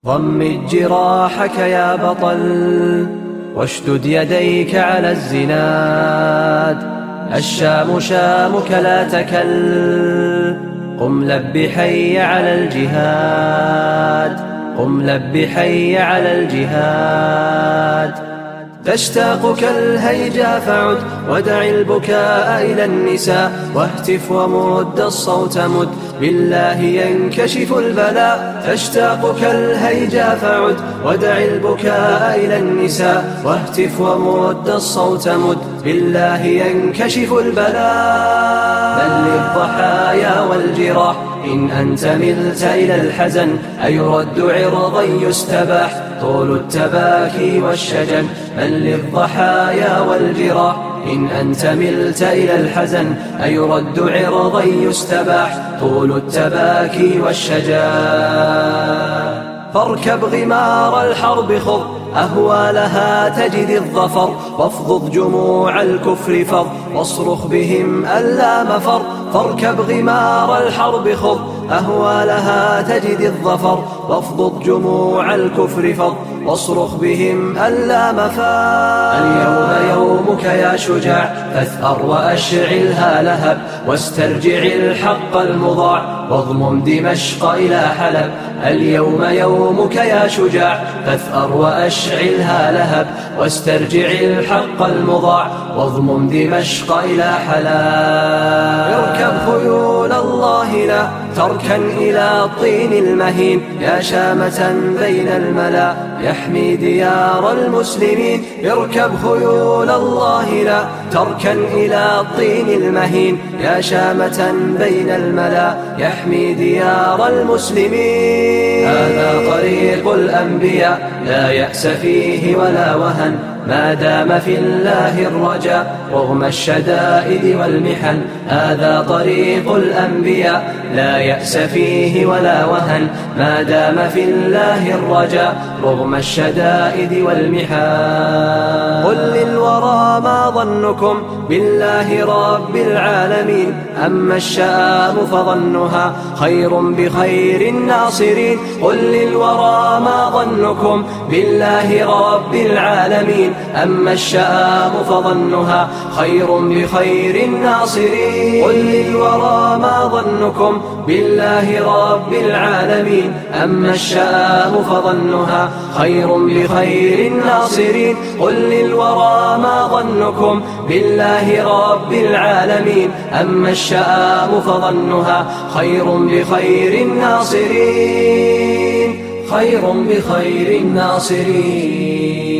ضمد جراحك يا بطل واشدد يديك على الزناد. الشام شامك لا تكل، قم لب حي على الجهاد، قم لب حي على الجهاد. تشتاقك الهيجا فعد ودع البكاء إلى النساء، واهتف ومد الصوت مد بالله ينكشف البلاء. تشتاقك الهيجا فعد ودع البكاء إلى النساء، واهتف ومد الصوت مد بالله ينكشف البلاء. بل للضحايا والجراح إن أنت ملت إلى الحزن، أيرد عرضا يستباح طول التباكي والشجن. بل للضحايا والجراح إن أنت ملت إلى الحزن، أيرد عرضا يستباح طول التباكي والشجن. فاركب غمار الحرب خض أهوالها تجد الظفر، وافضض جموع الكفر فض واصرخ بهم ألا مفر. فاركب غمار الحرب خض أهوالها تجد الظفر، وافضض جموع الكفر فض واصرخ بهم ألا مفر. اليوم يومك يا شجاع فاثأر وأشعلها لهب، واسترجع الحق المضاع واضمم دمشق إلى حلب. اليوم يومك يا شجاع فاثأر وأشعلها لهب، واسترجع الحق المضاع واضمم دمشق إلى حلب. اركب خيول الله لا تركن إلى الطين المهين، يا شامة بين الملا يحمي ديار المسلمين. اركب خيول الله لا تركن إلى الطين المهين، يا شامة بين الملا يحمي ديار المسلمين. هذا طريق الأنبياء لا يأس فيه ولا وهن، ما دام في الله الرجاء رغم الشدائد والمحن. هذا طريق الأنبياء لا يأس فيه ولا وهن، ما دام في الله الرجاء رغم الشدائد والمحن. قل للورى ما ظنكم بالله رب العالمين، أما الشآم فظنها خير بخير الناصرين. قل للورى ما ظنكم بالله رب العالمين، أما الشآم فظنها خير بخير الناصرين. قل للورى ما ظنكم بالله رب العالمين، أما الشآم فظنها خير بخير الناصرين. قل للورى ما ظنكم بالله رب العالمين، أما الشآم فظنها خير بخير الناصرين، خير بخير الناصرين.